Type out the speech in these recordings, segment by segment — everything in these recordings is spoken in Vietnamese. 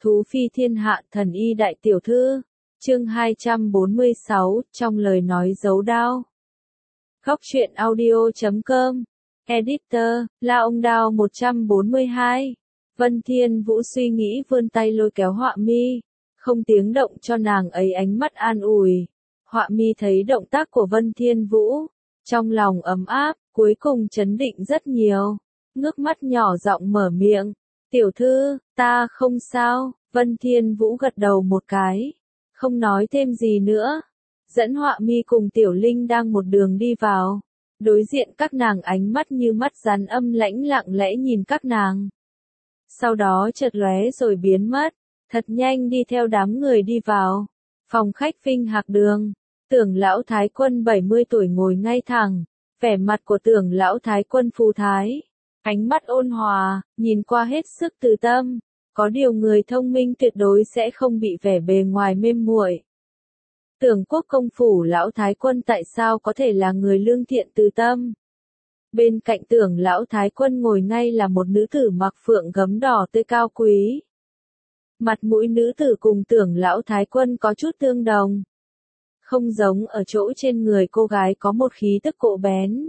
Thú phi thiên hạ thần y đại tiểu thư. Chương 246, trong lời nói giấu đao. Góc truyện audio.com. Editor, La Ông Đao 142. Vân Thiên Vũ suy nghĩ vươn tay lôi kéo Họa Mi, không tiếng động cho nàng ấy ánh mắt an ủi. Họa Mi thấy động tác của Vân Thiên Vũ, trong lòng ấm áp, cuối cùng trấn định rất nhiều. Ngước mắt nhỏ giọng mở miệng, tiểu thư, ta không sao. Vân Thiên Vũ gật đầu một cái, không nói thêm gì nữa. Dẫn Họa Mi cùng Tiểu Linh đang một đường đi vào. Đối diện các nàng ánh mắt như mắt rắn âm lãnh lặng lẽ nhìn các nàng. Sau đó chợt lóe rồi biến mất, thật nhanh đi theo đám người đi vào. Phòng khách Vinh Hạc Đường, Tưởng lão thái quân 70 tuổi ngồi ngay thẳng, vẻ mặt của Tưởng lão thái quân phù thái, ánh mắt ôn hòa, nhìn qua hết sức từ tâm. Có điều người thông minh tuyệt đối sẽ không bị vẻ bề ngoài mềm muội. Tưởng quốc công phủ lão thái quân tại sao có thể là người lương thiện từ tâm? Bên cạnh Tưởng lão thái quân ngồi ngay là một nữ tử mặc phượng gấm đỏ tươi cao quý. Mặt mũi nữ tử cùng Tưởng lão thái quân có chút tương đồng. Không giống ở chỗ trên người cô gái có một khí tức cộ bén.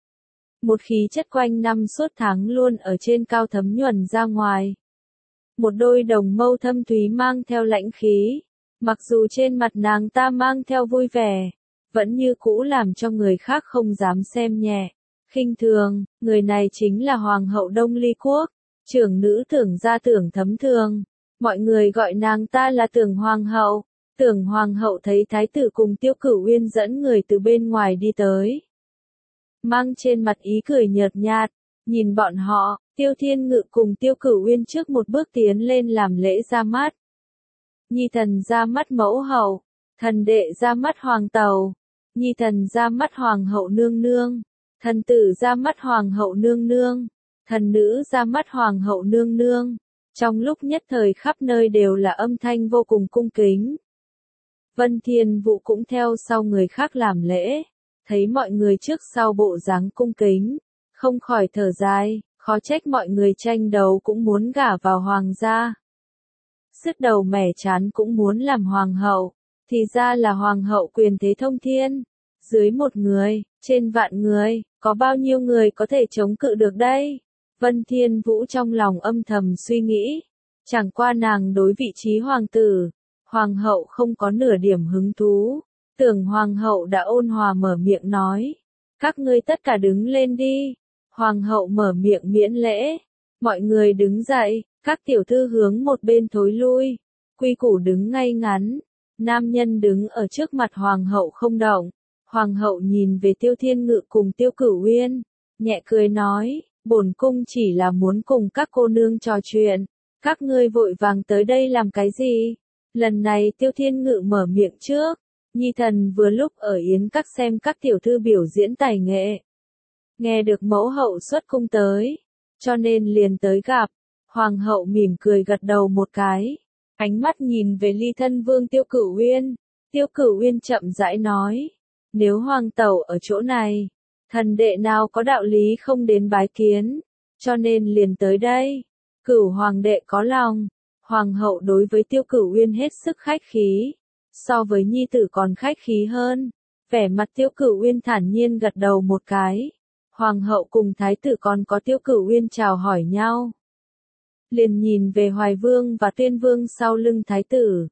Một khí chất quanh năm suốt tháng luôn ở trên cao thấm nhuần ra ngoài. Một đôi đồng mâu thâm thúy mang theo lãnh khí. Mặc dù trên mặt nàng ta mang theo vui vẻ, vẫn như cũ làm cho người khác không dám xem nhẹ, khinh thường. Người này chính là Hoàng hậu Đông Ly Quốc, trưởng nữ Tưởng gia Tưởng Thấm Thường. Mọi người gọi nàng ta là Tưởng Hoàng hậu. Tưởng Hoàng hậu thấy thái tử cùng Tiêu Cửu Uyên dẫn người từ bên ngoài đi tới. Mang trên mặt ý cười nhợt nhạt, nhìn bọn họ, Tiêu Thiên Ngự cùng Tiêu Cửu Uyên trước một bước tiến lên làm lễ ra mắt. Nhi thần ra mắt mẫu hậu, thần đệ ra mắt hoàng tẩu, nhi thần ra mắt hoàng hậu nương nương, thần tử ra mắt hoàng hậu nương nương, thần nữ ra mắt hoàng hậu nương nương. Trong lúc nhất thời khắp nơi đều là âm thanh vô cùng cung kính. Vân Thiên Vũ cũng theo sau người khác làm lễ, thấy mọi người trước sau bộ dáng cung kính, không khỏi thở dài, khó trách mọi người tranh đấu cũng muốn gả vào hoàng gia. Sứt đầu mẻ chán cũng muốn làm hoàng hậu, thì ra là hoàng hậu quyền thế thông thiên. Dưới một người, trên vạn người, có bao nhiêu người có thể chống cự được đây? Vân Thiên Vũ trong lòng âm thầm suy nghĩ. Chẳng qua nàng đối vị trí hoàng tử, hoàng hậu không có nửa điểm hứng thú. Tưởng hoàng hậu đã ôn hòa mở miệng nói. Các ngươi tất cả đứng lên đi. Hoàng hậu mở miệng miễn lễ. Mọi người đứng dậy. Các tiểu thư hướng một bên thối lui, quy củ đứng ngay ngắn, nam nhân đứng ở trước mặt hoàng hậu không động. Hoàng hậu nhìn về Tiêu Thiên Ngự cùng Tiêu Cửu Uyên, nhẹ cười nói, bổn cung chỉ là muốn cùng các cô nương trò chuyện, các ngươi vội vàng tới đây làm cái gì? Lần này Tiêu Thiên Ngự mở miệng trước, nhi thần vừa lúc ở yến các xem các tiểu thư biểu diễn tài nghệ. Nghe được mẫu hậu xuất cung tới, cho nên liền tới gặp. Hoàng hậu mỉm cười gật đầu một cái, ánh mắt nhìn về ly thân vương Tiêu Cửu Uyên. Tiêu Cửu Uyên chậm rãi nói, nếu hoàng tẩu ở chỗ này, thần đệ nào có đạo lý không đến bái kiến, cho nên liền tới đây. Cửu hoàng đệ có lòng. Hoàng hậu đối với Tiêu Cửu Uyên hết sức khách khí, so với nhi tử còn khách khí hơn. Vẻ mặt Tiêu Cửu Uyên thản nhiên gật đầu một cái. Hoàng hậu cùng thái tử còn có Tiêu Cửu Uyên chào hỏi nhau. Liền nhìn về Hoài Vương và Tuyên Vương sau lưng thái tử.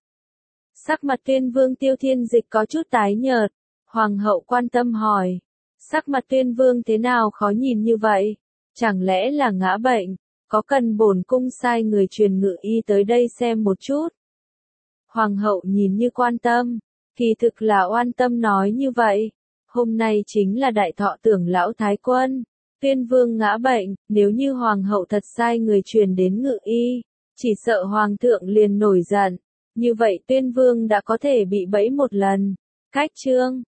Sắc mặt Tuyên Vương Tiêu Thiên Dịch có chút tái nhợt. Hoàng hậu quan tâm hỏi, sắc mặt Tuyên Vương thế nào khó nhìn như vậy? Chẳng lẽ là ngã bệnh? Có cần bổn cung sai người truyền ngự y tới đây xem một chút? Hoàng hậu nhìn như quan tâm, kỳ thực là oan tâm nói như vậy. Hôm nay chính là đại thọ Tưởng lão thái quân. Tuyên Vương ngã bệnh, nếu như hoàng hậu thật sai người truyền đến ngự y, chỉ sợ hoàng thượng liền nổi giận, như vậy Tuyên Vương đã có thể bị bẫy một lần. Cách chương